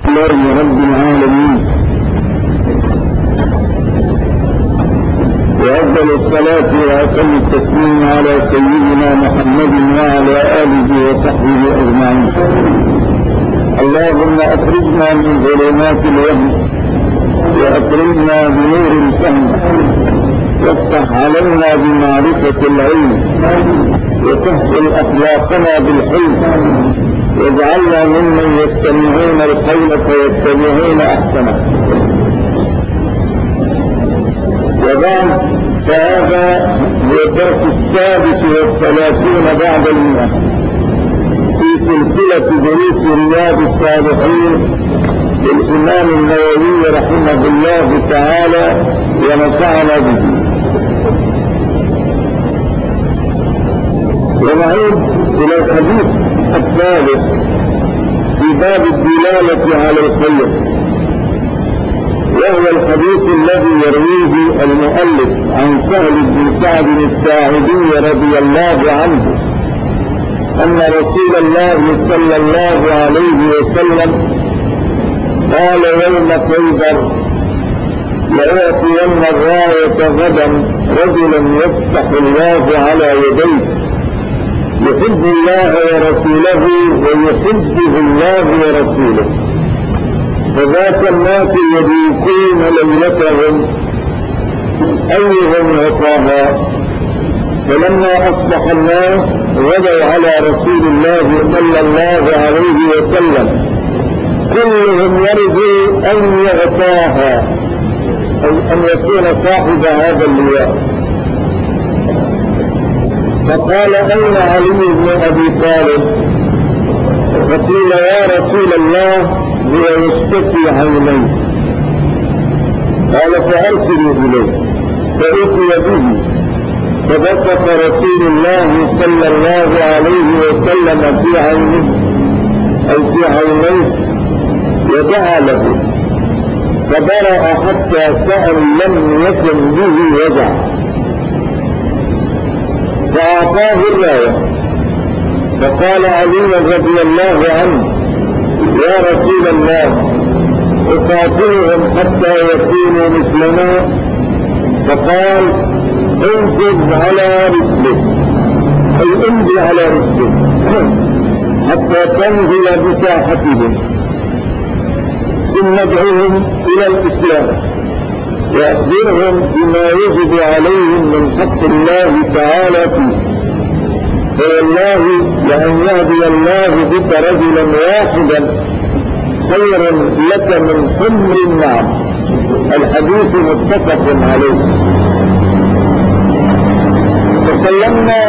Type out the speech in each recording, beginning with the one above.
لله رب العالمين، وأفضل الصلاة وأتم التسليم على سيدنا محمد وعلى آله وصحبه أجمعين. اللهم أخرجنا من ظلمات الوهم وأكرمنا بنور الفهم، وافتح علينا بمعرفة العلم، وسهل أخلاقنا بالحلم، واجعلنا ممن يستمعون القول فيتبعون أحسنه. وبعد، فهذا هو الدرس 37 بعد 100 في سلسلة دروس رياض الصالحين للإمام النووي رحمه الله تعالى ونفعنا به. ونعود إلى الحديث الثالث في باب الدلالة على الخير، وهو الحديث الذي يرويه المؤلف عن سهل بن سعد الساعدي رضي الله عنه أن رسول الله صلى الله عليه وسلم قال يوم خيبر: لأعطين الراية غدا رجلا يفتح الله على يديه، يحب الله ورسوله ويحبه الله ورسوله، فذاك الناس يضيقون ليلتهم أيهم عطاها. فلما أصبح الناس غدوا على رسول الله صلى الله عليه وسلم كلهم يرجو أن يعطاها، أو أن يكون صاحب هذا اللواء. فقال: أين علي بن أبي طالب؟ فقيل: يا رسول الله هو يشتكي عينيه. قال: فأرسلوا إليه. فأتي به، فبصق رسول الله صلى الله عليه وسلم في عينه أو في عينيه ودعا له، فبرأ حتى كأن لم يكن به وجع، فأعطاه الراية. فقال علي رضي الله عنه: يا رسول الله، أقاتلهم حتى يكونوا مثلنا؟ فقال: انفذ على رسلك، أي امضي على رسلك حتى تنزل بساحتهم، ثم ادعوهم إلى الإسلام وأخبرهم بما يجب عليهم من حق الله تعالى فيه، فوالله لأن يهدي الله بك رجلا واحدا خير لك من حمر النعم. الحديث متفق عليه. تكلمنا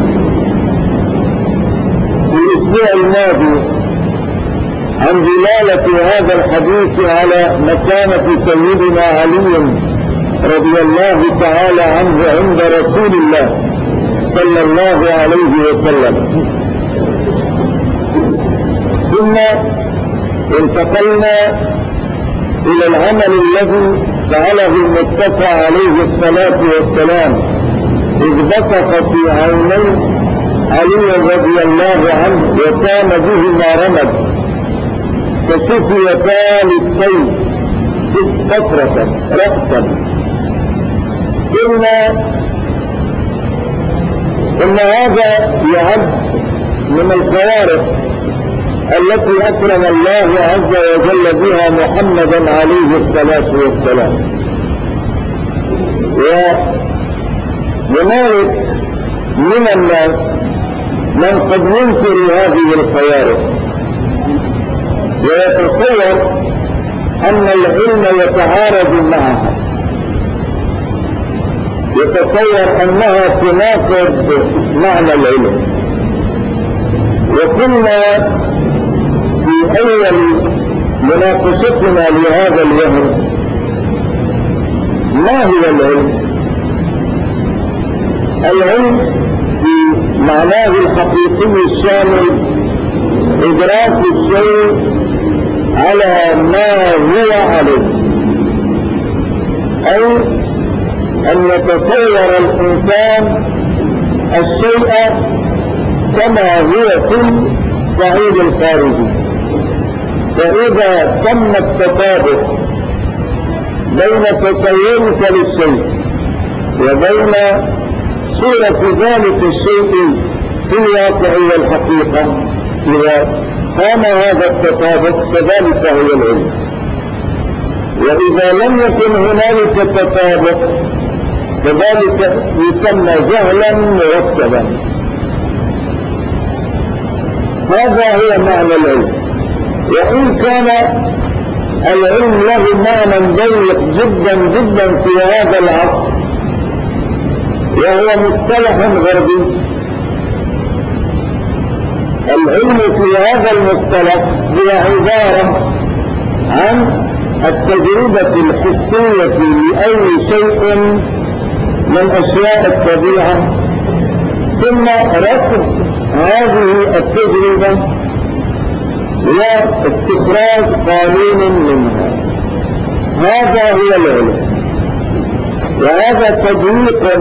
في الأسبوع الماضي عن دلالة هذا الحديث على مكانة سيدنا علي رضي الله تعالى عنه عند رسول الله صلى الله عليه وسلم. ثم انتقلنا إلى العمل الذي فعله المصطفى عليه الصلاة والسلام، إذ بصق في عيني علي رضي الله عنه وكان بهما رمد، فشفيتا للطيب فترة رأسا. قلنا إن هذا يعد من الخوارق التي أكرم الله عز وجل بها محمدا عليه الصلاة والسلام. وهنالك من الناس من قد ينكر هذه الخوارق ويتصور أن العلم يتعارض معها، يتصور أنها تناقض معنى العلم. وكنا في أول مناقشتنا لهذا الوهم: ما هو العلم؟ العلم في معناه الحقيقي الشامل إدراك الشيء على ما هو عليه، أي أن يتصور الإنسان الشيء كما هو في الصعيد الخارجي، فإذا تم التطابق بين تصورك للشيء وبين صورة ذلك الشيء في الواقع والحقيقة، إذا قام هذا التطابق فذلك هو العلم. وإذا لم يكن هنالك تطابق فذلك يسمى جهلا مركبا. هذا هو معنى العلم. وإن كان العلم له معنى ضيق جدا جدا في هذا العصر، وهو مصطلح غربي. العلم في هذا المصطلح هو عبارة عن التجربة الحسية لأي شيء من أشياء الطبيعة، ثم رصد هذه التجربة واستخراج قانون منها. هذا هو العلم. وهذا تضييق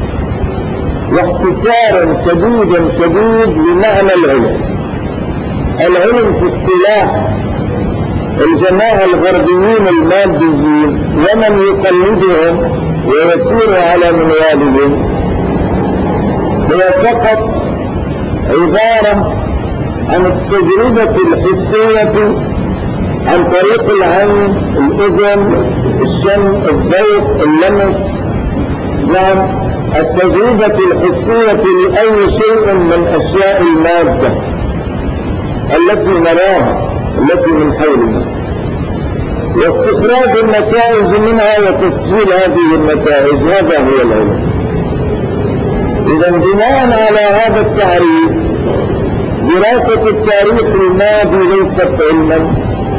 واختصار شديد لمعنى العلم. العلم في اصطلاح الجماعة الغربيين الماديين ومن يقلدهم ويسير على منوالهم هو فقط عبارة عن التجربة الحسية عن طريق العين، الأذن، الشم، الذوق، اللمس. نعم، التجربة الحسية لأي شيء من أشياء المادة التي نراها، التي من حولنا، واستخراج النتائج منها وتسجيل هذه النتائج. هذا هو العلم. إذا بناء على هذا التعريف، دراسة التاريخ الماضي ليست علما،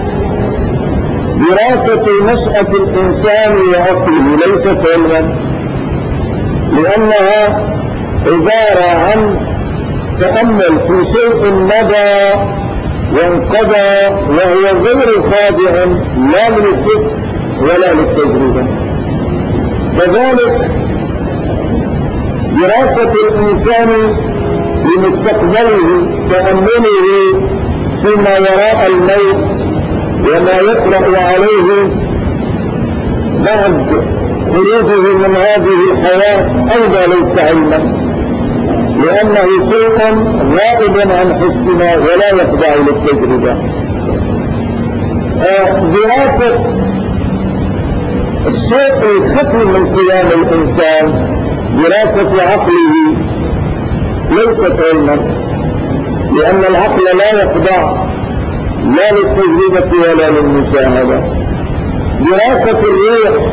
دراسة نشأة الإنسان وأصله ليست علما، لأنها عبارة عن تأمل في شيء مضى وانقضى وهو غير خاضع لا للفكر ولا للتجربة. كذلك دراسة الإنسان لمستقبله، تأمله فيما وراء الموت وما يطرأ عليه بعد خروجه من هذه الحياة، أيضا ليس علما، لأنه شيء غائب عن حسنا ولا يخضع للتجربة. دراسة الشيء الخفي من قيام الإنسان، دراسة عقله، ليست علما، لأن العقل لا يخضع لا للتجربة ولا للمشاهدة. دراسة الريح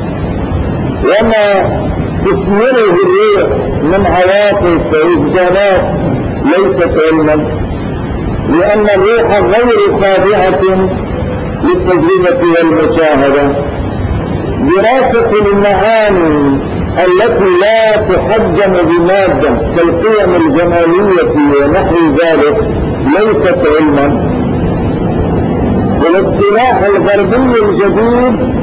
وما تثمره الريح من عواطف ووجدانات ليست علما، لأن الريح غير خاضعة للتجربة والمشاهدة. دراسة المعاني التي لا تحجم بمادة كالقيم الجمالية ونحو ذلك ليست علما. والاصطلاح الغربي الجديد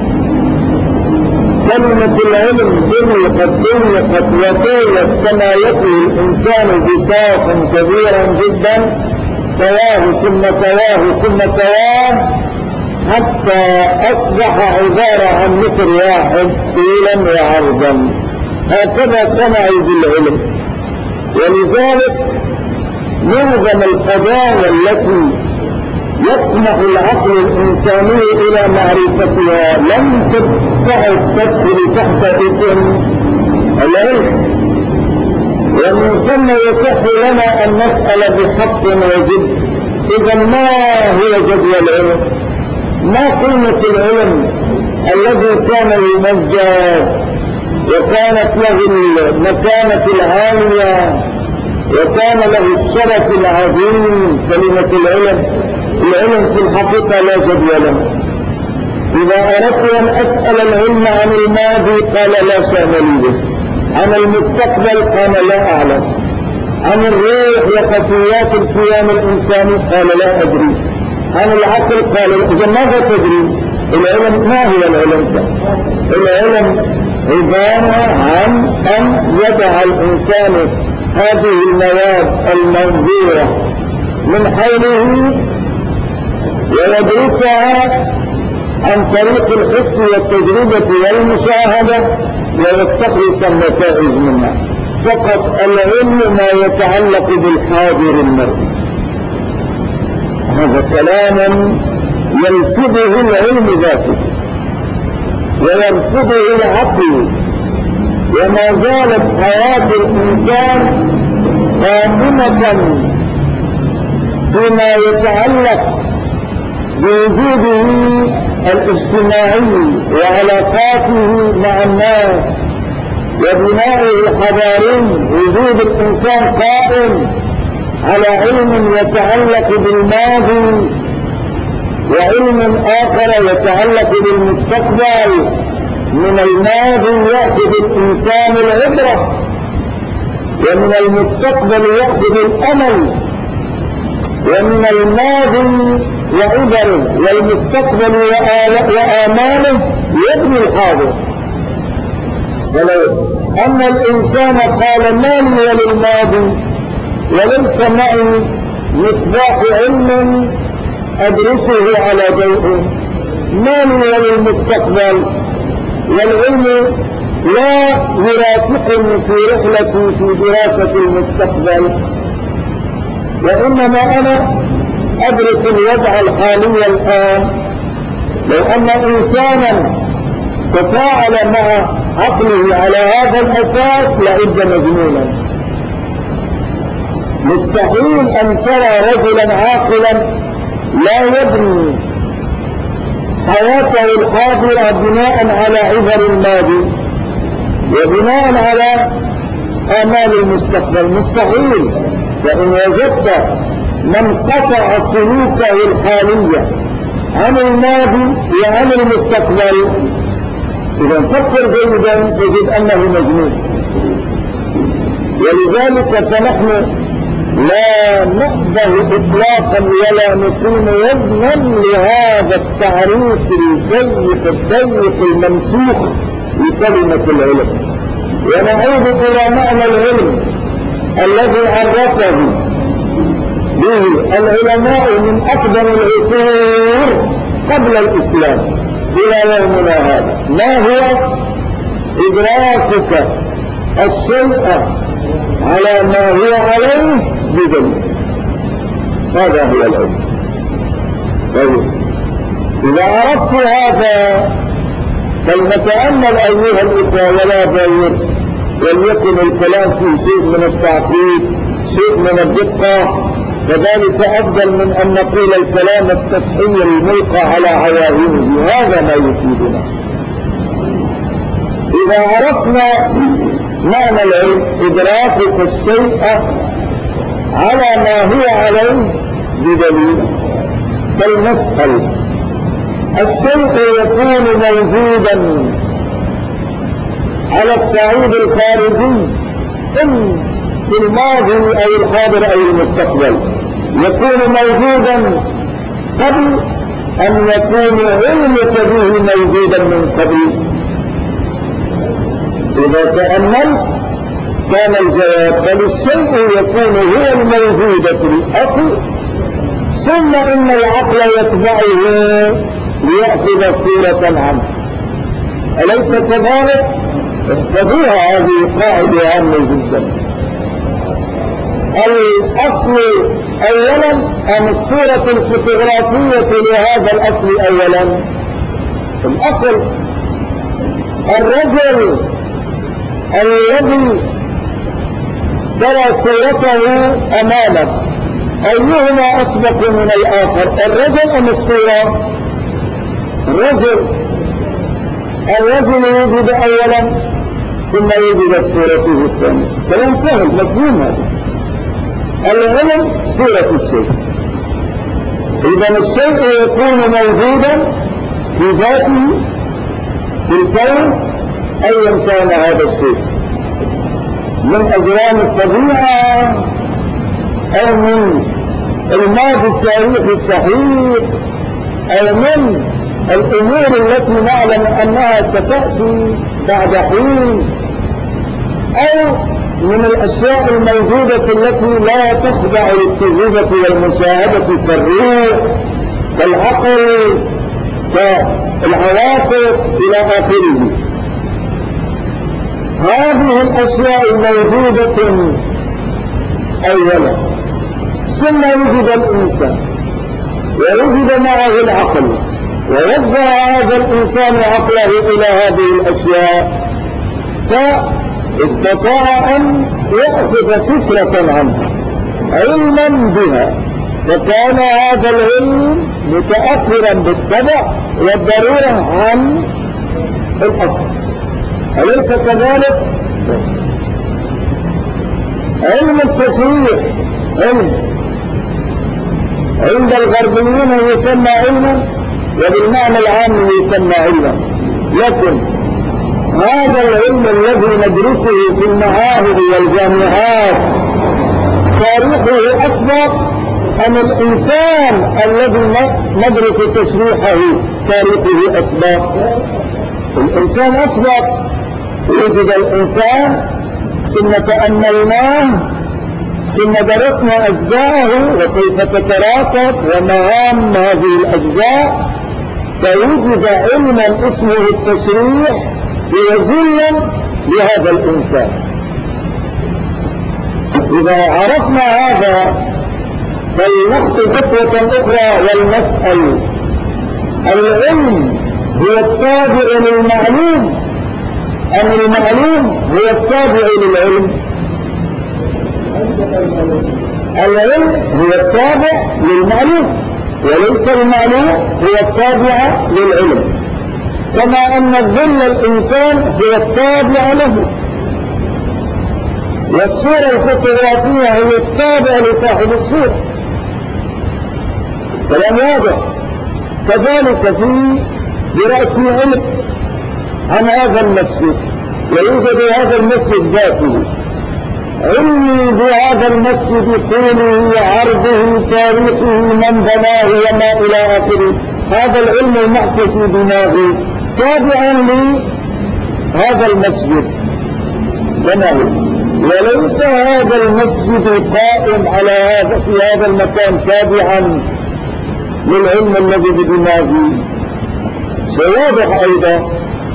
كلمة العلم ضيقت وطولت كما يطوي الإنسان بساق كبيرا جدا، تواه ثم تواه ثم تواه، حتى أصبح عبارة عن متر واحد طولا وعرضا. هكذا صنعوا بالعلم. ولذلك معظم القضايا التي يطمح العقل الإنساني إلى معرفتها لم تدخل تحت اسم العلم. ومن ثم يصح لنا أن نسأل بحق وجد، إذا ما هو جدوى العلم؟ ما قيمة العلم الذي كان يمجد وكانت له المكانة العالية وكان له الشرف العظيم؟ كلمة العلم في الحقيقة لا جدوى له. إذا أردت أن أسأل العلم عن الماضي قال لا شأن لي به، عن المستقبل قال لا أعلم، عن الروح وخفيات القيام الإنساني قال لا أدري، عن العقل قال إذا ماذا تدري؟ العلم ما هو العلم؟ العلم عبارة عن أن يدع الإنسان هذه المواد المنظورة من حوله ويدرسها عن طريق الحس والتجربة والمشاهدة ويستخلص النتائج منها. فقط العلم ما يتعلق بالحاضر المرئي. هذا كلام يرفضه العلم ذاته ويرفضه العقل، وما زالت حياة الإنسان قائمة فيما يتعلق بوجوده الاجتماعي وعلاقاته مع الناس وبنائه الحضاري. وجود الإنسان قائم على علم يتعلق بالماضي، وعلم آخر يتعلق بالمستقبل. من الماضي يأخذ الإنسان العبرة، ومن المستقبل يأخذ الأمل، ومن الماضي وعبره والمستقبل وآماله يبني الحاضر. ولو أن الإنسان قال ما لي وللماضي وليس معي مصباح علم أدرسه على ضوءه، ما لي وللمستقبل والعلم لا يرافقني في رحلتي في دراسة المستقبل، وإنما أنا أدرس الوضع الحالي الآن. لو أن إنسانا تفاعل مع عقله على هذا الأساس لعد مجنونا. مستحيل أن ترى رجلا عاقلا لا يبني حياته الحاضرة بناء على عبر الماضي وبناء على آمال المستقبل. مستحيل. فإن وجدت من قطع سلوكه الحالية عن الماضي وعن المستقبل، إذا فكر جيدا تجد أنه مجنون. ولذلك فنحن لا نقبل إطلاقا ولا نقيم وزنا لهذا التعريف الضيق الممسوخ لكلمة العلم، ونعود إلى معنى العلم الذي عرفه به العلماء من أقدم العصور قبل الإسلام إلى يومنا هذا. ما هو؟ إدراكك الشيء على ما هو عليه بدليل. هذا هو العلم. طيب، إذا عرفت هذا فلنتأمل أيها الإخوة ولا ضير، وليكن الكلام فيه شيء من التعقيد، شيء من الدقة، فذلك أفضل من أن نقول الكلام السطحي الملقى على عواهنه. هذا ما يفيدنا. إذا عرفنا معنى العلم إدراكك الشيء على ما هو عليه بدليل، فلنسأل الشيء يكون موجودا على الصعيد الخارجي إن في الماضي أو الحاضر أو المستقبل، يكون موجودا قبل أن يكون علمك به موجودا من قبل. إذا تأملت كان الجواب بل الشيء يكون هو الموجود في الأصل، ثم إن العقل يتبعه ليأخذ صورة عنه. أليس كذلك؟ احفظوها، هذه قاعدة عامة جدا. الأصل أولا أم الصورة الفوتوغرافية لهذا الأصل أولا؟ الأصل الرجل الذي ترى صورته أمامك أيهما أسبق من الآخر، الرجل أم الصورة؟ الرجل يوجد أولا ثم يوجد صورته الثانية. كلام سهل مفهوم هذا. العلم صورة الشيء. إذا الشيء يكون موجودا في ذاته في الكون أيا كان هذا الشيء، من أجرام الطبيعة أو من الماضي التاريخي الصحيح أو من الأمور التي نعلم أنها ستأتي بعد حين، أو من الأشياء الموجودة التي لا تخضع للتجربة والمشاهدة كالروح كالعقل كالعواطف إلى آخره. هذه الأشياء موجودة أولا، ثم وجد الإنسان ووجد معه العقل، ووضع هذا الإنسان عقله إلى هذه الأشياء، فاستطاع أن يأخذ فكرة عنها علما بها، فكان هذا العلم متأثرا بالطبع والضرورة عن الأصل. أليس كذلك؟ علم التشريع علم عند الغربيين يسمى علما، وبالمعنى العام يسمى علما، لكن هذا العلم الذي ندرسه في المعاهد والجامعات تاريخه أسبق أم الإنسان الذي ندرس تشريحه تاريخه أسبق؟ الإنسان أسبق. وجد الإنسان ثم تأملناه ثم درسنا أجزاءه وكيف تتراكب ومهام هذه الأجزاء، فوجد علما اسمه التشريح يزل لهذا الإنسان. إذا عرفنا هذا فلنخطو خطوة أخرى ولنسأل: العلم هو التابع للمعلوم أم المعلوم هو التابع للعلم؟ العلم هو التابع للمعلوم، وليس المعلوم هو التابع للعلم، كما أن ظل الإنسان هو التابع له، والصورة الفوتوغرافية هي التابع لصاحب الصورة. كلام واضح. كذلك في دراسة علم عن هذا المسجد، ويوجد هذا المسجد ذاته، علمي بهذا المسجد طوله عرضه تاريخه من بناه وما إلى آخره، هذا العلم المحفوظ في دماغي تابعا لهذا المسجد بناه، وليس هذا المسجد قائم على هذا في هذا المكان تابعا للعلم الذي بدماغي. سواضح أيضا.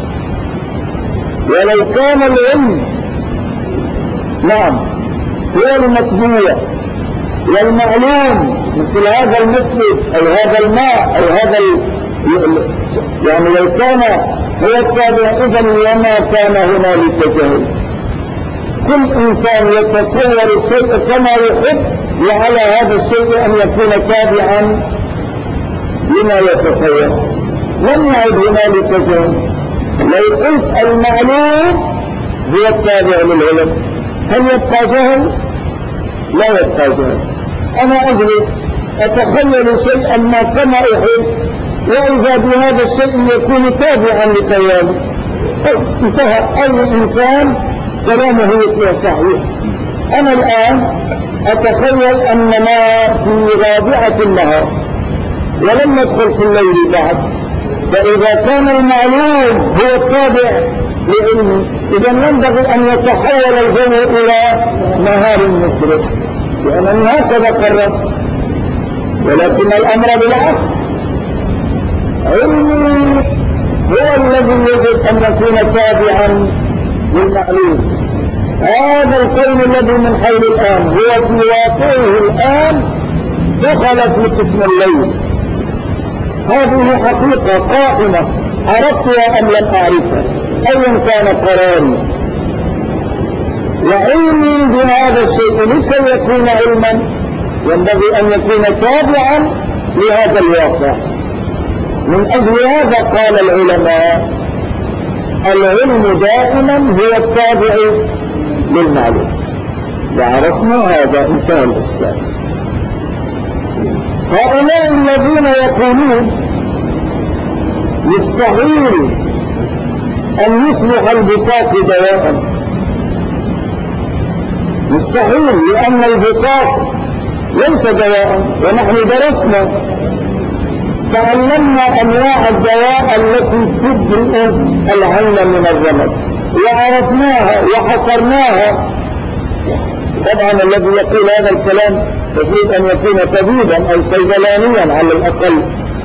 ولو كان العلم نعم هو المتبوع والمعلوم مثل هذا المسجد أو هذا الماء أو هذا يعني لو كان هو التابع إذن وما كان هنالك جهل. كل إنسان يتصور الشيء كما يحب، وعلى هذا الشيء أن يكون تابعا لما يتصور، لم يعد هنالك جهل. لو قلت المعلوم هو التابع للعلم، هل يبقى جهل؟ لا يبقى جهل. أنا أجلس أتخيل شيئا ما كما أحب، وإذا بهذا الشيء يكون تابعا لخيالي، انتهى. أي إنسان كلامه يصبح صحيح. أنا الآن أتخيل أننا في رابعة النهار ولم ندخل في الليل بعد، فإذا كان المعلوم هو التابع لعلمي، إذا ينبغي أن يتحول الجو إلى نهار مشرق، لأنني هكذا قررت. ولكن الأمر بالعكس، علمي هو الذي يجب أن يكون تابعا للمعلوم. هذا الكون الذي من حول الآن هو في واقعه الآن دخلت في قسم الليل. هذه حقيقة قائمة، عرفتها أم لم أعرفها، أيا كان قراري. وعلمي بهذا الشيء لكي يكون علما ينبغي أن يكون تابعا لهذا الواقع. من أجل هذا قال العلماء: العلم دائما هو التابع للمعلوم. وعرفنا هذا، انتهى الإشكال. هؤلاء الذين يقولون يستحيل أن يصبح البساط دواء، مستحيل، لأن البساط ليس دواء، ونحن درسنا تعلمنا أنواع الدواء التي تبرئ العين من الرمد وعرفناها وحصرناها. طبعا الذي يقول هذا الكلام يجب أن يكون طبيبا أو صيدلانيا على الأقل،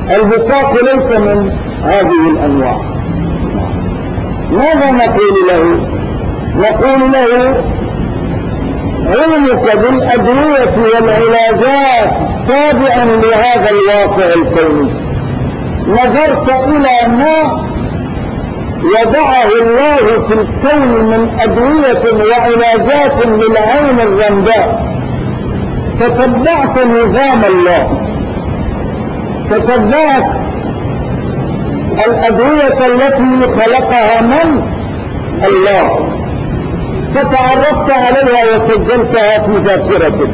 البصاق ليس من هذه الأنواع. ماذا نقول له؟ نقول له علمك بالأدوية والعلاجات تابعا لهذا الواقع الكوني. نظرت إلى ما وضعه الله في الكون من أدوية وعلاجات للعين الرمداء، تتبعت نظام الله، تتبعت الأدوية التي خلقها من؟ الله، فتعرفت عليها وسجلتها في ذاكرتك،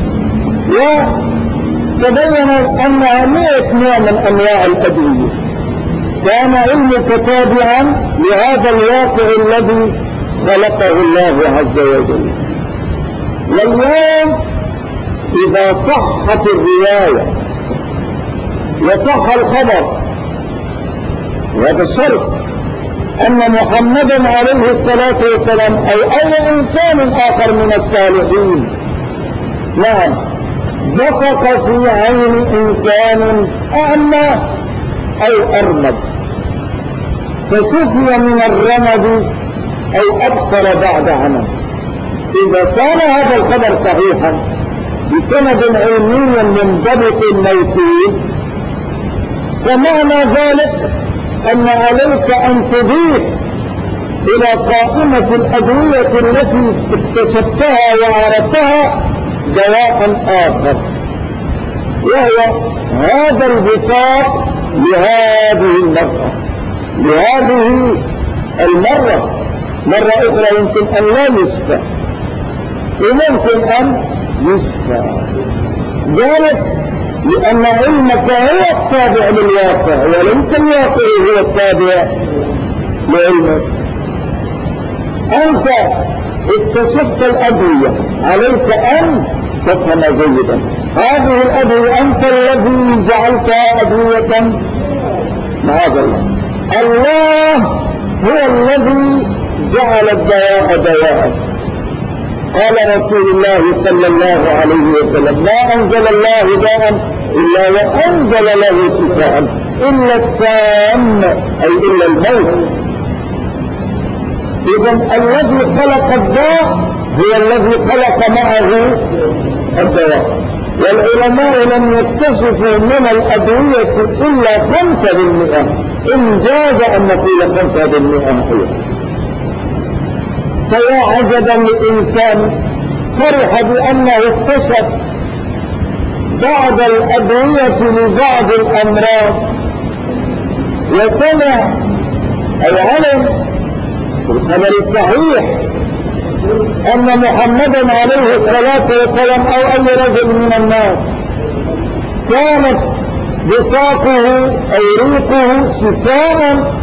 وتبين أنها 100 نوع من أنواع الأدوية. كان علمك تابعا لهذا الواقع الذي خلقه الله عز وجل. واليوم إذا صحت الرواية وصح الخبر، وهذا الشرط أن محمدا عليه الصلاة والسلام أو أي إنسان آخر من الصالحين نعم بصق في عين إنسان أعمى أو أرمد فشفي من الرمد أو أبصر بعد عمى، إذا كان هذا الخبر صحيحا بسند علمي منضبط موثوق، فمعنى ذلك أن عليك أن تضيف إلى قائمة الأدوية التي اكتشفتها وعرفتها دواء آخر، وهو هذا البصاق لهذه المرة، لهذه المرة. مرة أخرى يمكن أن لا يشفى وممكن أن يشفى، ذلك لأن علمك هو التابع للواقع وليس الواقع هو التابع لعلمك. أنت اكتشفت الأدوية، عليك أن تفهم جيدا هذه الأدوية، أنت الذي جعلتها أدوية معاذ الله. الله هو الذي جعل الدواء دواء. قال رسول الله صلى الله عليه وسلم: ما أنزل الله داء إلا وأنزل له شفاء إلا السام، أي إلا الموت. إذن الذي خلق الداء هو الذي خلق معه الدواء. والعلماء لم يكتشفوا من الأدوية إلا 5%، إن جاز أن نقول 5% أيضا. فيا عجبا للإنسان فرح بأنه اكتشف بعض الأدوية لبعض الأمراض، وسمع أو علم في الخبر الصحيح أن محمدا عليه الصلاة والسلام أو أي رجل من الناس كانت بصاقه أو ريقه شفاء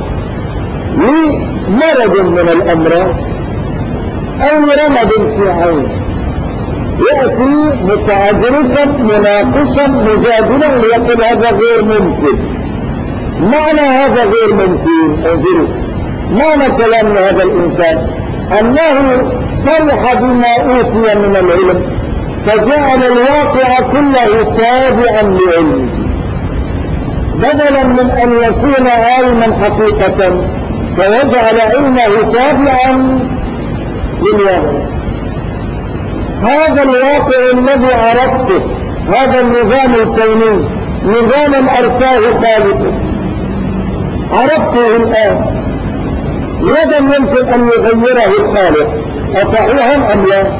لمرض من الأمراض أو رمد في عين، يأتي متعجرفا مناقشا مجادلا ليقول هذا غير ممكن. معنى هذا غير ممكن انظروا معنى كلام هذا الإنسان أنه فرح بما أوتي من العلم فجعل الواقع كله تابعا لعلمه، بدلا من أن يكون عالما حقيقة فيجعل علمه تابعا للواقع. هذا الواقع الذي عرفته، هذا النظام الكوني نظاما أرساه خالقه، عرفته الآن، غدا يمكن أن يغيره الخالق، أصحيحا أم لا؟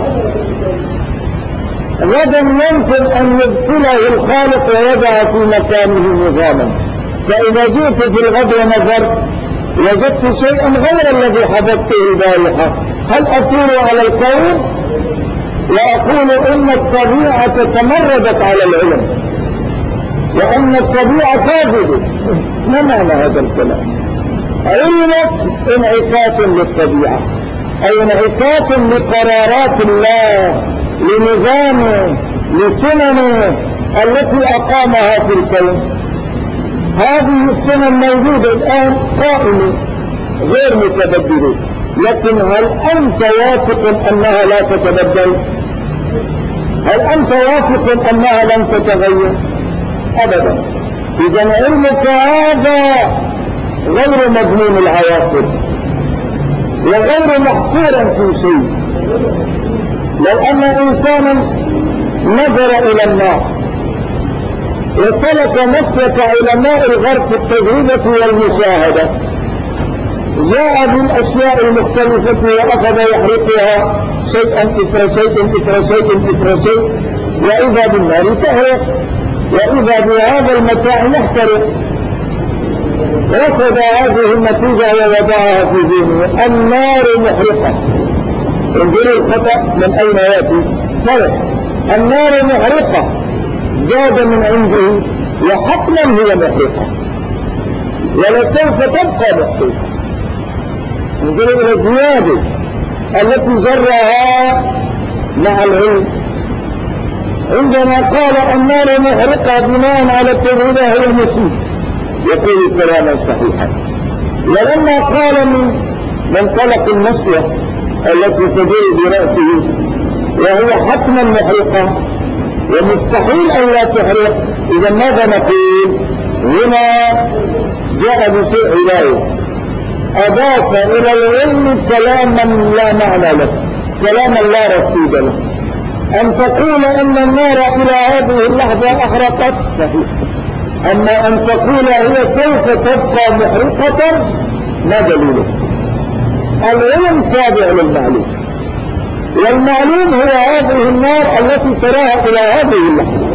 غدا يمكن أن يبطله الخالق ويضع في مكانه نظاما. فإذا جئت في الغد ونظرت وجدت شيئا غير الذي حدثته البارحة، هل أثور على الكون وأقول إن الطبيعة تمردت على العلم وأن الطبيعة كاذبة؟ ما معنى هذا الكلام؟ علمك انعكاس للطبيعة، أي انعكاس لقرارات الله، لنظامه، لسننه التي أقامها في الكون. هذه السنن موجودة الآن قائمة غير متبدلة، لكن هل أنت واثق أنها لا تتبدل؟ هل أنت واثق أنها لن تتغير؟ أبدا. إذا علمك هذا غير مضمون العواقب وغير محصورا في شيء. لو أن إنسانا نظر إلى النار وسلك مسلك علماء الغرب في التجربة والمشاهدة، جاء بالأشياء المختلفة وأخذ يحرقها شيئا إثر شيء إثر شيء إثر شيء، وإذا بالنار تحرق، وإذا بهذا المتاع يحترق. رصد هذه النتيجة ووضعها في ذهنه: النار محرقة. انظروا الخطأ من أين يأتي. فرق: النار محرقة زاد من عنده، وحتما هي محرقة ولسوف تبقى محرقة. انظروا إلى الزيادة التي جرها مع العلم. عندما قال النار محرقة بناء على التجربة هي المسيح يقول كلاما صحيحا، ولما قال من منطلق النصية التي تدور برأسه وهي حتما محرقة ومستحيل أن لا تحرق، إذا ماذا نقول؟ هنا جاء بشيء علاوي، أضاف إلى العلم كلاما لا معنى له، كلاما لا رصيد له. أن تقول أن النار إلى هذه اللحظة أحرقت صحيح، أما أن تقول هي سوف تبقى محرقة ما دليله؟ العلم تابع للمعلوم، والمعلوم هو هذه النار التي تراها إلى هذه اللحظة.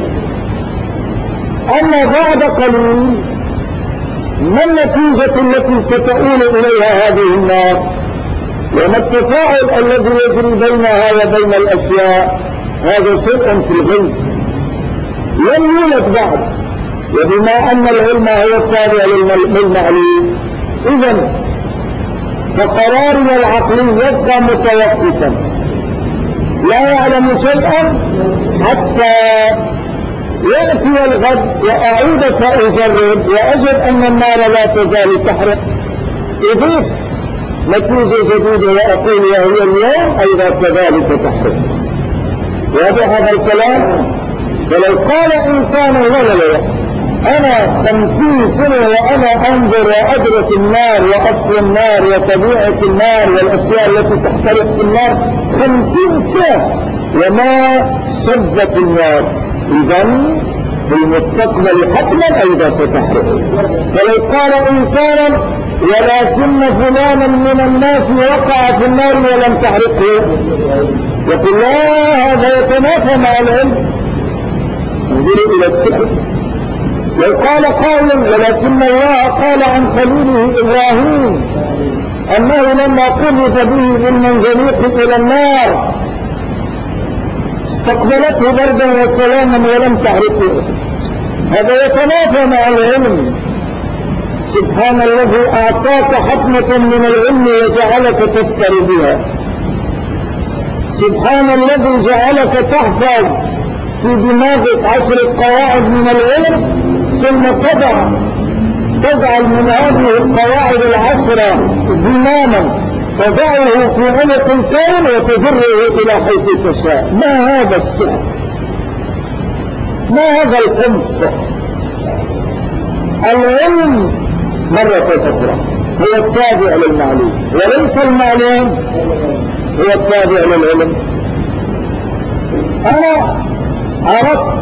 أما بعد قليل ما النتيجة التي ستؤول إليها هذه النار، وما التفاعل الذي يجري بينها وبين الأشياء؟ هذا شيء في الغيب لم يولد بعد. وبما أن العلم هو التابع للمعلوم، إذن فقرارنا العقلي يبقى متوقفا لا يعلم شيئا حتى يأتي الغد وأعود فأجرب وأجد أن النار لا تزال تحرق، إضيف نتيجة جديدة وأقول وهي اليوم أيضا كذلك تحرق. واضح هذا الكلام؟ فلو قال إنسان ولا أنا 50 سنة وأنا أنظر وأدرس النار وأصل النار وطبيعة النار والأشياء التي تحترق في النار 50 سنة وما شبت النار، إذن في المستقبل حتما أيضا ستحرق. فلو قال إنسانا ولكن فلانا من الناس وقع في النار ولم تحرقه، يقول لا هذا يتنافى مع العلم. انظروا إلى السحر. لو قال قائل ولكن الله قال عن خليله إبراهيم أنه لما قذف به بالمنجنيق إلى النار استقبلته بردا وسلاما ولم تحرقه، هذا يتنافى مع العلم. سبحان الذي أعطاك حكمة من العلم وجعلك تسكر بها، سبحان الذي جعلك تحفظ في دماغك 10 قواعد من العلم ثم تجعل من هذه القواعد 10 زماما تضعه في عنق الكون وتجره إلى حيث تشاء. ما هذا السحر؟ ما هذا الحمق؟ العلم مرة أخرى هو التابع للمعلوم، وليس المعلوم هو التابع للعلم. أنا عرفت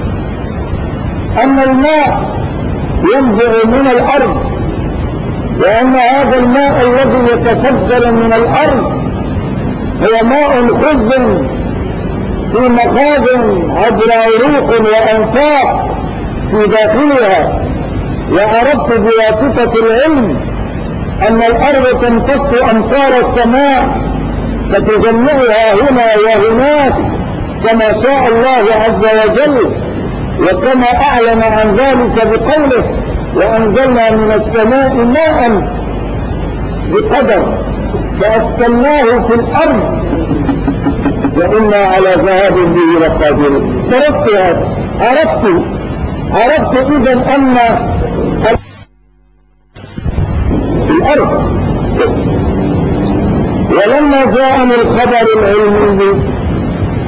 أن الماء ينبع من الأرض، وأن هذا الماء الذي يتفجر من الأرض هو ماء خزن في مخازن عبر عروق وأنفاق في داخلها. وعرفت بواسطة العلم أن الأرض تمتص أمطار السماء فتجمعها هنا وهناك كما شاء الله عز وجل، وكما أعلن عن ذلك بقوله وأنزلنا من السماء ماء بقدر فأسكناه في الأرض وإنا على ذهاب به لقادرون. درست هذا، عرفت إذن أن الأرض. ولما جاءني الخبر العلمي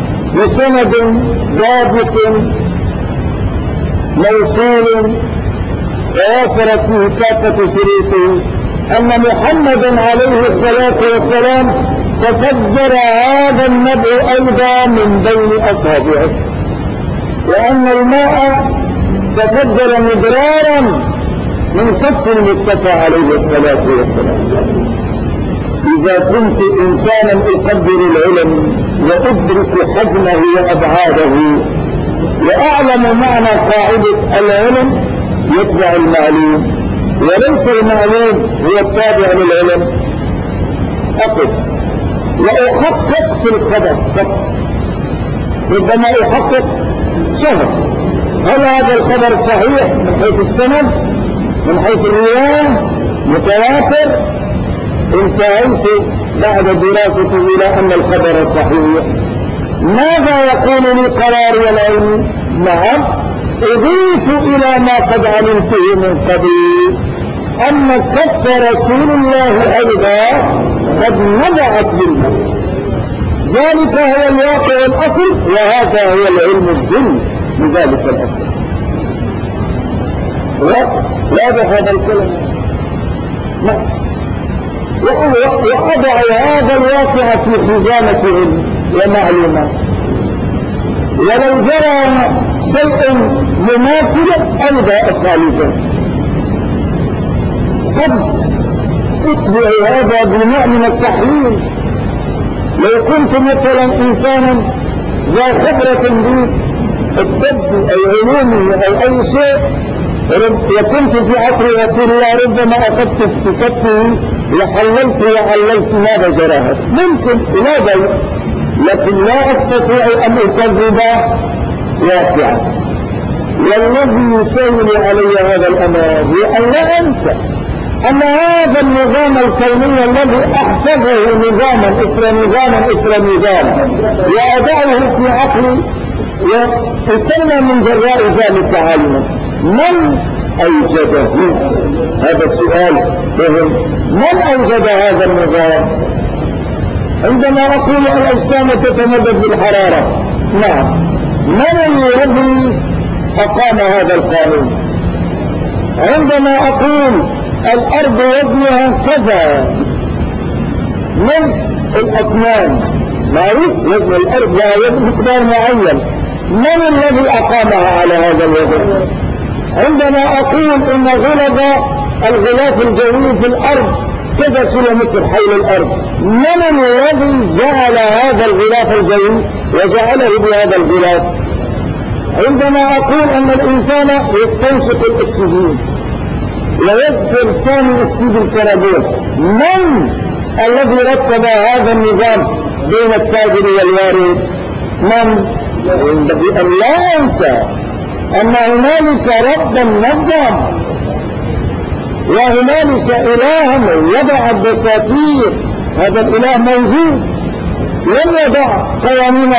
بسند ضابط موصول ووفرت فيه كافة شروطه أن محمدا عليه الصلاة والسلام تفجر هذا النبع أيضا من بين أصابعه، وأن الماء تفجر مدرارا من كف المصطفى عليه الصلاة والسلام. إذا كنت إنسانا أقدر العلم وأدرك حجمه وأبعاده وأعلم معنى قاعدة العلم يتبع المعلوم وليس المعلوم هو التابع للعلم، أقف وأحقق في الخبر فقط. ربما أحقق شهر هل هذا الخبر صحيح من حيث السند، من حيث الرواية متواتر، انتهيت بعد دراستي إلى أن الخبر صحيح. ماذا يقول لي قراري العلمي؟ نعم، أضيف إلى ما قد علمته من قبل أن كف رسول الله أيضا قد نبعت بالله، ذلك هو الواقع الأصل وهذا هو العلم الدنيا لذلك الأصل. واضح هذا الكلام؟ نعم. وأضع هذا الواقع في خزانة ومعلومات، ولو جرى شيء مماثل أيضا أفعل ذلك. قد أتبع هذا بنوع من التحليل. لو كنت مثلا إنسانا ذا خبرة بالطب أو علوم أو أي شيء وكنت في عصر رسول الله ربما أخذت في كفه وحللت وعللت ماذا جرى هذا ممكن لا بل، لكن لا أستطيع أن أكذب واقعا. والذي يسهل علي هذا الأمر هو أن لا أنسى أن هذا النظام الكوني الذي أحفظه نظاما إثر نظام وأضعه في عقلي وأسمى من جراء ذلك عالما، من أوجده؟ هذا السؤال مهم. من أوجد هذا النظام؟ عندما أقول الأجسام تتمدد بالحرارة، نعم، من الذي أقام هذا القانون؟ عندما أقول الأرض وزنها كذا من الأثمان، معروف وزن الأرض لها وزن مقدار معين، من الذي أقامها على هذا الوزن؟ عندما أقول إن غلظ الغلاف الجوي في الأرض كذا كيلومتر حول الأرض، من الذي جعل هذا الغلاف الجوي وجعله بهذا الغلاف؟ عندما أقول أن الإنسان يستنشق الأكسجين ويذكر ثاني أكسيد الكربون، من الذي رتب هذا النظام بين الصادر والوارد؟ من؟ ينبغي أن لا أنسى أن هنالك ربا نظم وهنالك إلها يضع الدساتير، هذا الإله موجود لم يضع قوانينه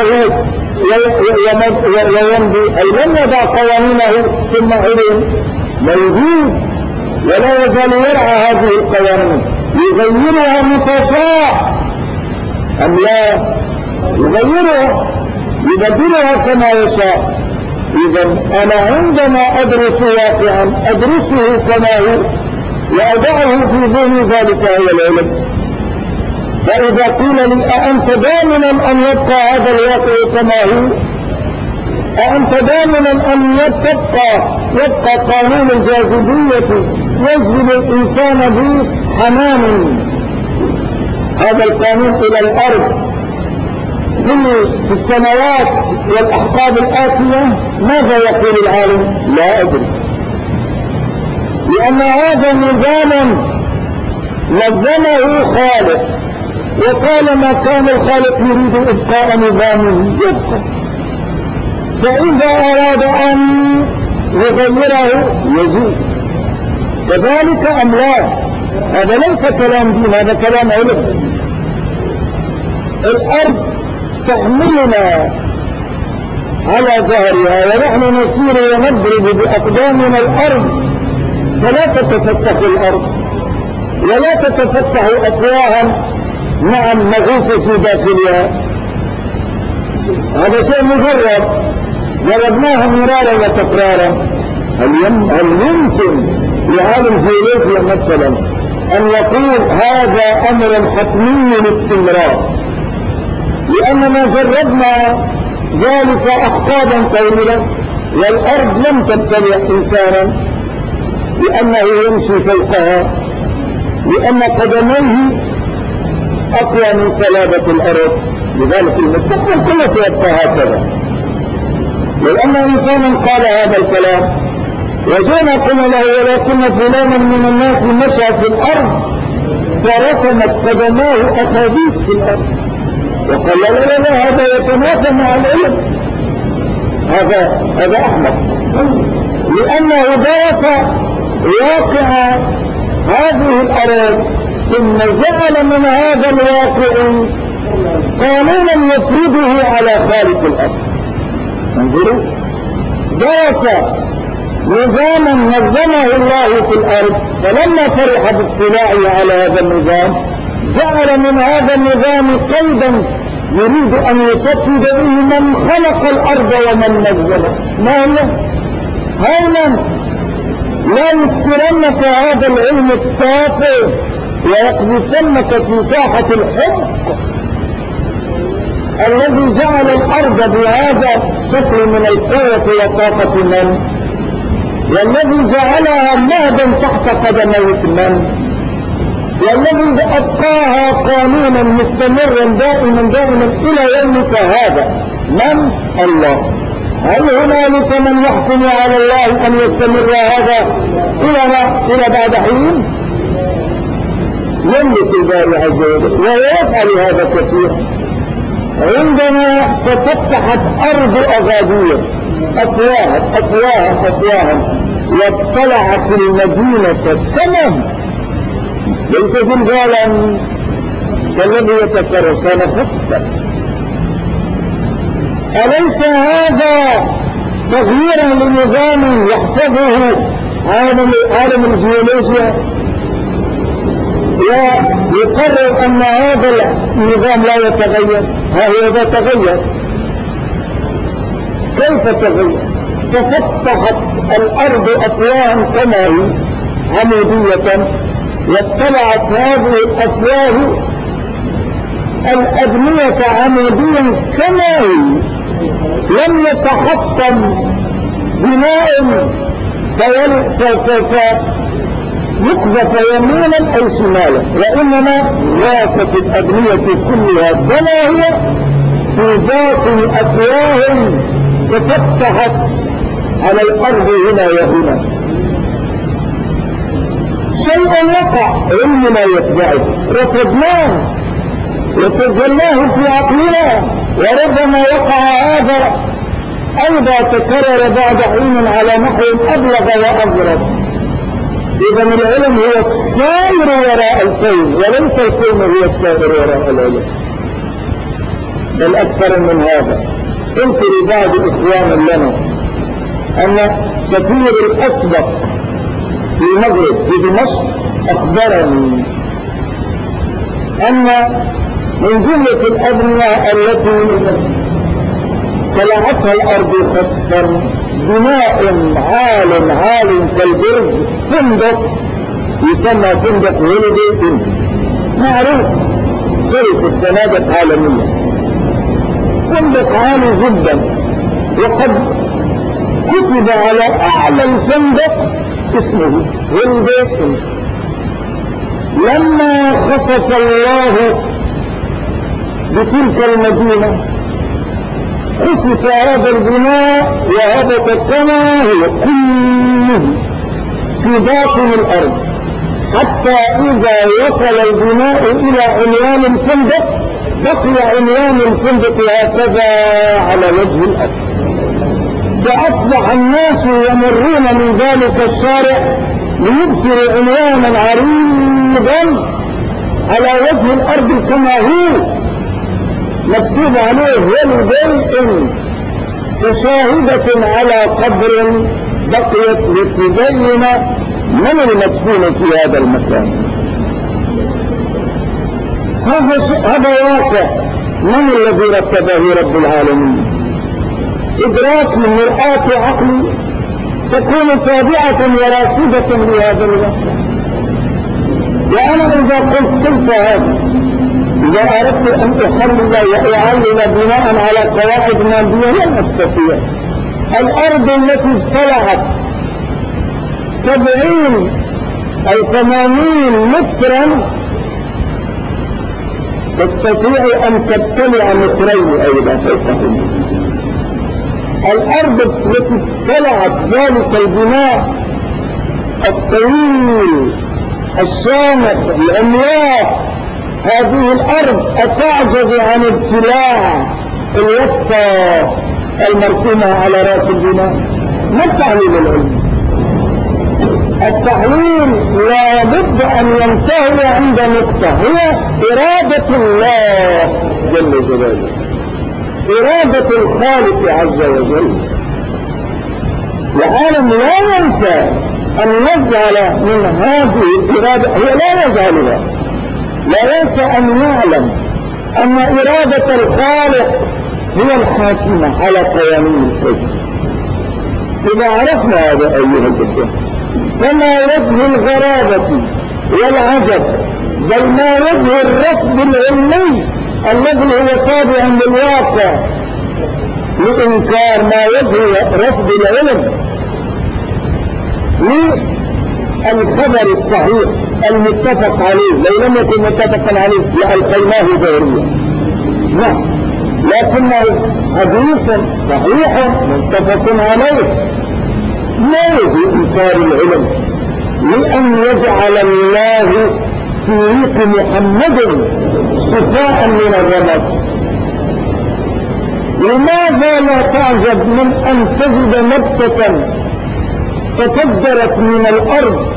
ويمضي، أي لم يضع قوانينه ثم علم، موجود ولا يزال يرعى هذه القوانين، يغيرها متى شاء أم لا؟ يغيرها يبدلها كما يشاء. إذا أنا عندما أدرس واقعا أدرسه كما هو وأضعه في ذهني، ذلك هو العلم. فإذا قيل لي أأنت ضامنا أن يبقى هذا الواقع كما هو؟ أأنت ضامنا أن يبقى قانون الجاذبية يجذب الإنسان بحنان هذا القانون إلى الأرض في السماوات والأحقاب الآتية؟ ماذا يقول العالم؟ لا أدري، لأن هذا نظاما نظمه خالق، وطالما كان الخالق يريد إبقاء نظامه يبقى، فإذا أراد أن يغيره يزيد. كذلك أم لا؟ هذا ليس كلام دين، هذا كلام علم. الأرض تحملنا على ظهرها ونحن نسير ونضرب بأقدامنا الأرض، فلا تتفتح الأرض ولا تتفتح أفواها مع النغوص في داخلها. هذا شيء مجرد جربناه مرارا وتكرارا. هل يمكن لعالم جيولوجيا مثلا أن يقول هذا أمر حتمي الاستمرار، لأننا جربنا ذلك أحقابا طويلة والأرض لم تبتلع إنسانا لأنه يمشي فوقها، لأن قدميه أقوى من صلابة الأرض، لذلك المستقبل كله سيبقى هكذا. لو أن إنسانا قال هذا الكلام وجينا قلنا له ولكن فلانا من الناس مشى في الأرض فرسمت قدماه أخابيث في الأرض، وقال لا هذا يتنافى مع العلم، هذا أحمق، لأنه درس واقع هذه الأرض ثم جعل من هذا الواقع قانونا يفرضه على خالق الأرض. انظروا، درس نظاما نظمه الله في الأرض، فلما فرح باطلاعه على هذا النظام جعل من هذا النظام قيدا يريد أن يصفد به من خلق الأرض ومن نزله. ما هونا لا يسكرنك هذا العلم التافه ويقذفنك في ساحة الحق الذي جعل الأرض بهذا الشكل من القوة وطاقة من، والذي جعلها مهدا تحت قدميك من، والذي أبقاها قانونا مستمرا دائما إلى يومك هذا من؟ الله. هل هنالك من يحكم على الله أن يستمر هذا إلى بعد حين؟ يملك الباري عز وجل ويفعل هذا كثيرا. عندما تفتحت أرض أغادية أفواها واطلعت المدينة تمام، ليس زلزالا كالذي يتكرر، كان خسفا. أليس هذا تغييرا لنظام يحفظه عالم الجيولوجيا ويقرر أن هذا النظام لا يتغير؟ ها هو ذا تغير. كيف تغير؟ تفتحت الأرض أفواها كما هي عمودية، واطلعت هذه الأفواه الأبنية عموديا كما هي، لم يتحطم بناء يقذف يمينا أو شمالا، وإنما غاصت الأبنية كلها كما هي في ذات أفواه تفتحت على الأرض هنا وهنا. شيء وقع علمنا يتبعه، رصدناه وسجلناه في عقلنا، وربما وقع هذا أيضا تكرر بعد حين على نحو أبلغ وأغرب. إذا العلم هو السائر وراء الكون وليس الكون هو السائر وراء العلم، بل أكثر من هذا. قلت لبعض إخوان لنا أن السفير الأسبق في المغرب في دمشق أخبرني أن من جملة الأبنية التي طلعتها الأرض خسفا بناء عال كالبرج، فندق يسمى فندق هوليدي، معروف شركة فنادق عالمية، فندق عالي جدا، وقد كتب على أعلى الفندق اسمه هوليدي. لما خسف الله بتلك المدينة خسف هذا البناء وهبط كما هو كله في باطن الأرض، حتى إذا وصل البناء إلى عنوان الفندق بقي عنوان الفندق هكذا على وجه الأرض، فأصبح الناس يمرون من ذلك الشارع ليبصروا عنوانا عريضا على وجه الأرض كما هو مكتوب عليه هوليدي كشاهدة على قبر بقيت لتبين من المدفون في هذا المكان. هذا واقع. من الذي رتبه رب العالمين؟ إدراك من مرآة عقلي تكون تابعة وراشدة لهذا الوقت. وأنا إذا قلت تلك هذا، إذا أردت أن أحلل وأعلل بناء على قواعد مادية لن أستطيع. الأرض التي ابتلعت 70 أو 80 مترا تستطيع أن تبتلع مترين أيضا فوقهم. الأرض التي ابتلعت ذلك البناء الطويل الشامخ العملاق، هذه الأرض أتعجز عن ابتلاع الوقفة المرسومة على رأس البناء؟ ما التعليل العلمي؟ التعليل لا بد أن ينتهي عند نقطة هي إرادة الله جل جلاله، إرادة الخالق عز وجل. العالم لا ينسى أن يجعل من هذه الإرادة، هو لا يجعلها، لا ينسى أن يعلم أن إرادة الخالق هي الحاكمة على قوانين الكون. إذا عرفنا هذا أيها الأخوة، فما وجه الغرابة والعجب، بل ما وجه الرفض العلمي الذي هو تابع للواقع لإنكار ما وجه رفض العلم للخبر الصحيح المتفق عليه، لو لم يكن متفقا عليه لألقيناه دوريا. نعم، لكنه حديث صحيح متفق عليه لا يجوز إنكار العلم، لأن يجعل الله في ريق محمد شفاء من الرمد. لماذا لا تعجب من أن تجد نبتة تفجرت من الأرض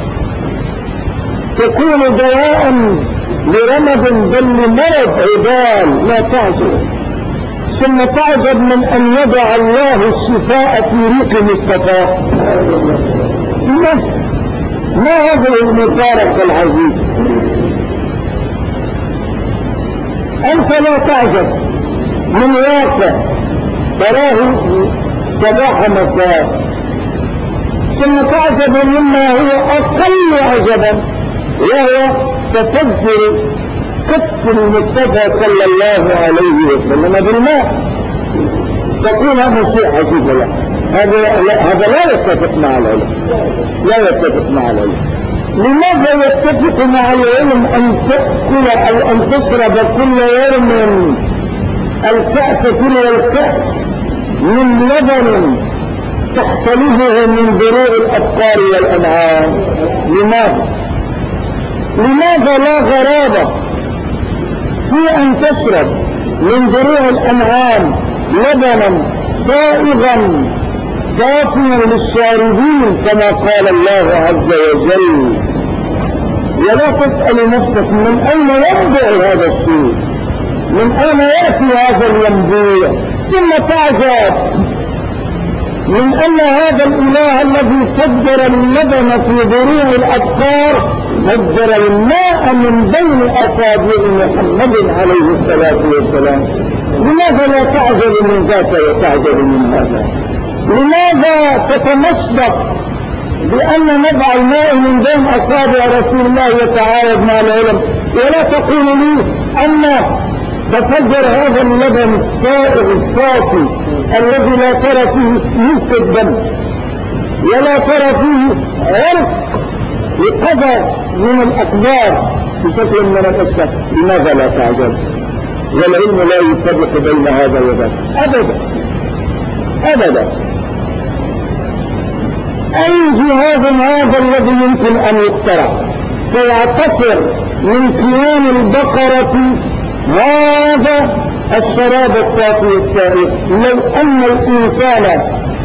تكون دواء لرمد بل لمرض عبال؟ لا تعجب. ثم تعجب من أن يضع الله الشفاء في ريق مصطفى. ما هذا المفارقة العزيز؟ أنت لا تعجب من واقع تراه صباح مساء، ثم تعجب مما هو أقل عجبا، وهو تفجر كف المصطفى صلى الله عليه وسلم بالماء. تكون هذا شيء عجيب. لا، هذا لا يتفق مع العلم، لا يتفق مع العلم. لماذا يتفق مع العلم أن تأكل أو أن تشرب كل يوم الكأس تلو الكأس من لبن تختلفه من ضروع الأبقار والأنعام؟ لماذا لا غرابة في أن تشرب من ضروع الأنعام لبنا سائغا صافيا للشاربين كما قال الله عز وجل؟ ولا تسأل نفسك من أين ينبع هذا الشيء، من أين يأتي هذا الينبوع، ثم تعجب من أن هذا الإله الذي فجر اللبن في ضروع الأبقار فجر الماء من بين أصابع محمد عليه الصلاة والسلام. لماذا لا تعجب من ذاك وتعجب من هذا؟ لماذا تتمشبق بأن نضع الماء من بين أصابع رسول الله يتعارض مع العلم، ولا تقول لي أن تفجر هذا اللبن السائغ الصافي الذي لا ترى فيه نسك الدم ولا ترى فيه عرق لقدر من الأقدار في شكل من الأشكال؟ لماذا لا تعجب؟ والعلم لا يفرق بين هذا وذاك أبدا أبدا. أي جهاز هذا الذي يمكن أن يخترع فيعتصر من كيان البقرة هذا الشراب الصافي السائغ؟ لو أن الإنسان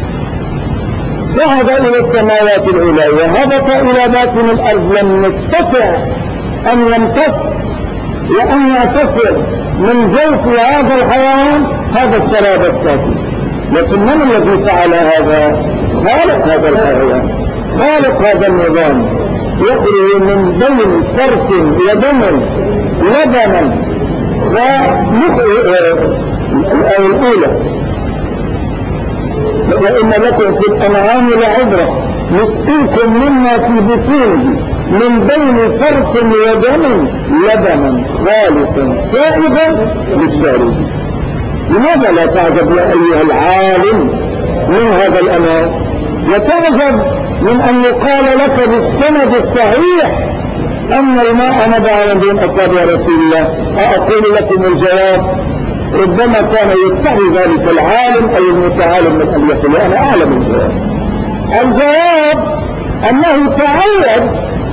صعد إلى السماوات العلى وهبط إلى باطن الأرض لم يستطع أن يمتص وأن يعتصر من جوف هذا الحيوان هذا الشراب الصافي. لكن من الذي فعل هذا؟ خالق هذا الحيوان، خالق هذا النظام، يخرج من بين فرث ودم لبنا الأولى وإن لكم في الأنعام لعبرة نسقيكم مما في بطونه من بين فرث ودم لبنا خالصا سائغا للشاربين. لماذا لا تعجب يا أيها العالم من هذا الأمر، وتعجب من أن يقال لك بالسند الصحيح أن الماء نبع من بين أصابع رسول الله؟ أقول لكم الجواب، ربما كان يستحي ذلك العالم أو المتعالم من أن يقول. أنا أعلم الجواب. الجواب أنه تعود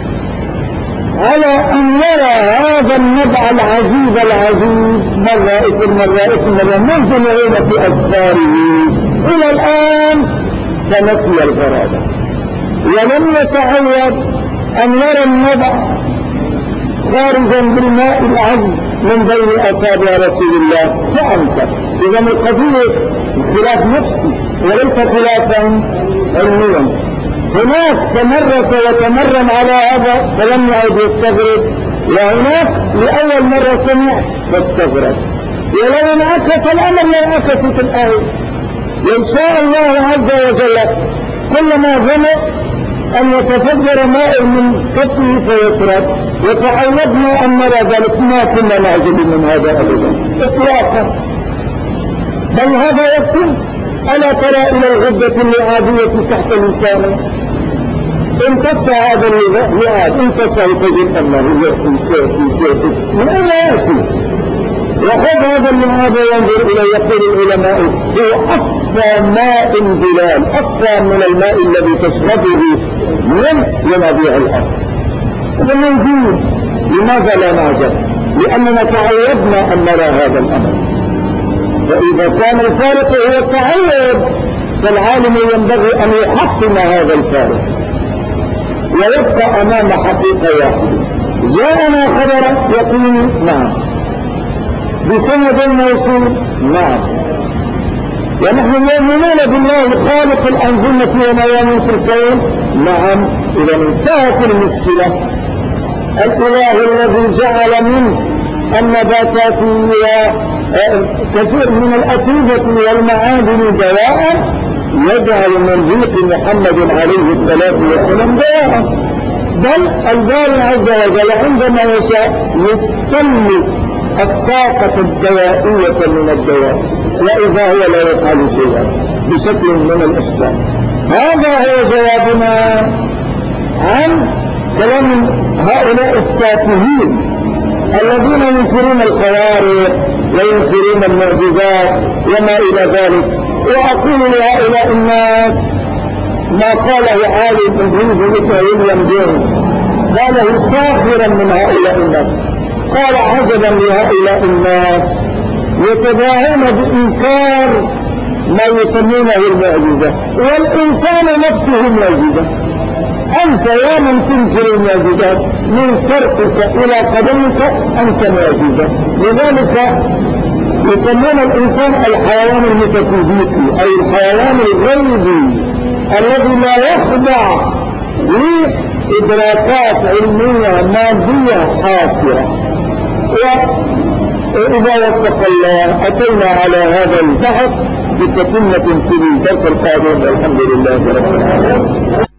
على أن يرى هذا النبع العجيب مرة منذ نعيمة أسفاره إلى الآن فنسي الغرابة، ولم يتعود أن يرى النبع خارجا بالماء العذب من بين أصابع رسول الله فأنكر. إذا القضية خلاف نفسي وليس خلافا علميا. هناك تمرس وتمرن على هذا فلم يعد يستغرب، وهناك لأول مرة سمع فاستغرب. ولو انعكس الأمر لانعكست الآية. وإن شاء الله عز وجل كلما ظنوا أن يتفجر ماء من كفه فيشرب، وتعودنا أن نرى ذلك، ما كنا نعجب من هذا أبدا إطلاقا. بل هذا يكتب. ألا ترى إلى الغدة اللعابية تحت لسانه؟ امتص هذا اللعاب، امتصه تجد أنه يأتي من أين يأتي؟ وخذ هذا اللعاب وينظر إلى يقول العلماء هو أصفى ماء بلال، أصفى من الماء الذي تشربه من ينابيع الأرض. هذا منزول. لماذا لا نعجب؟ لأننا تعودنا أن نرى هذا الأمر. وإذا كان الفارق هو التعود فالعالم ينبغي أن يحطم هذا الفارق ويبقى أمام حقيقة واحدة. جاءنا خبر يقول نعم بسند موصول نعم، ونحن مؤمنون بالله خالق الأنظمة وموانيس الكون نعم. إذا انتهت المشكلة. الإله الذي جعل من النباتات وكثير من الأتربة والمعادن دواء يجعل من ريق محمد عليه الصلاة والسلام دواء. بل الباري عز وجل عندما يشاء يستمد الطاقة الدوائية من الدواء، وإذا هو لا يفعل شيئا بشكل من الأشكال. هذا هو جوابنا عن كلام هؤلاء التافهين الذين ينكرون الخوارق وينكرون المعجزات وما إلى ذلك. وأقول لهؤلاء الناس ما قاله عالم إنجليزي اسمه ويليام جونز، قاله ساخرا من هؤلاء الناس. قال عجبا لهؤلاء الناس يتباهون بإنكار ما يسمونه المعجزة، والإنسان نفسه معجزة. أنت يا من تنكر المعجزات من فرقك إلى قدمك أنت معجزة. لذلك يسمون الإنسان الحيوان الميتافيزيقي أي الحيوان الغيبي الذي لا يخضع لإدراكات علمية مادية حاصرة. وإذا وفق الله أتينا على هذا البحث بتتمة في الدرس القادم. الحمد لله رب العالمين.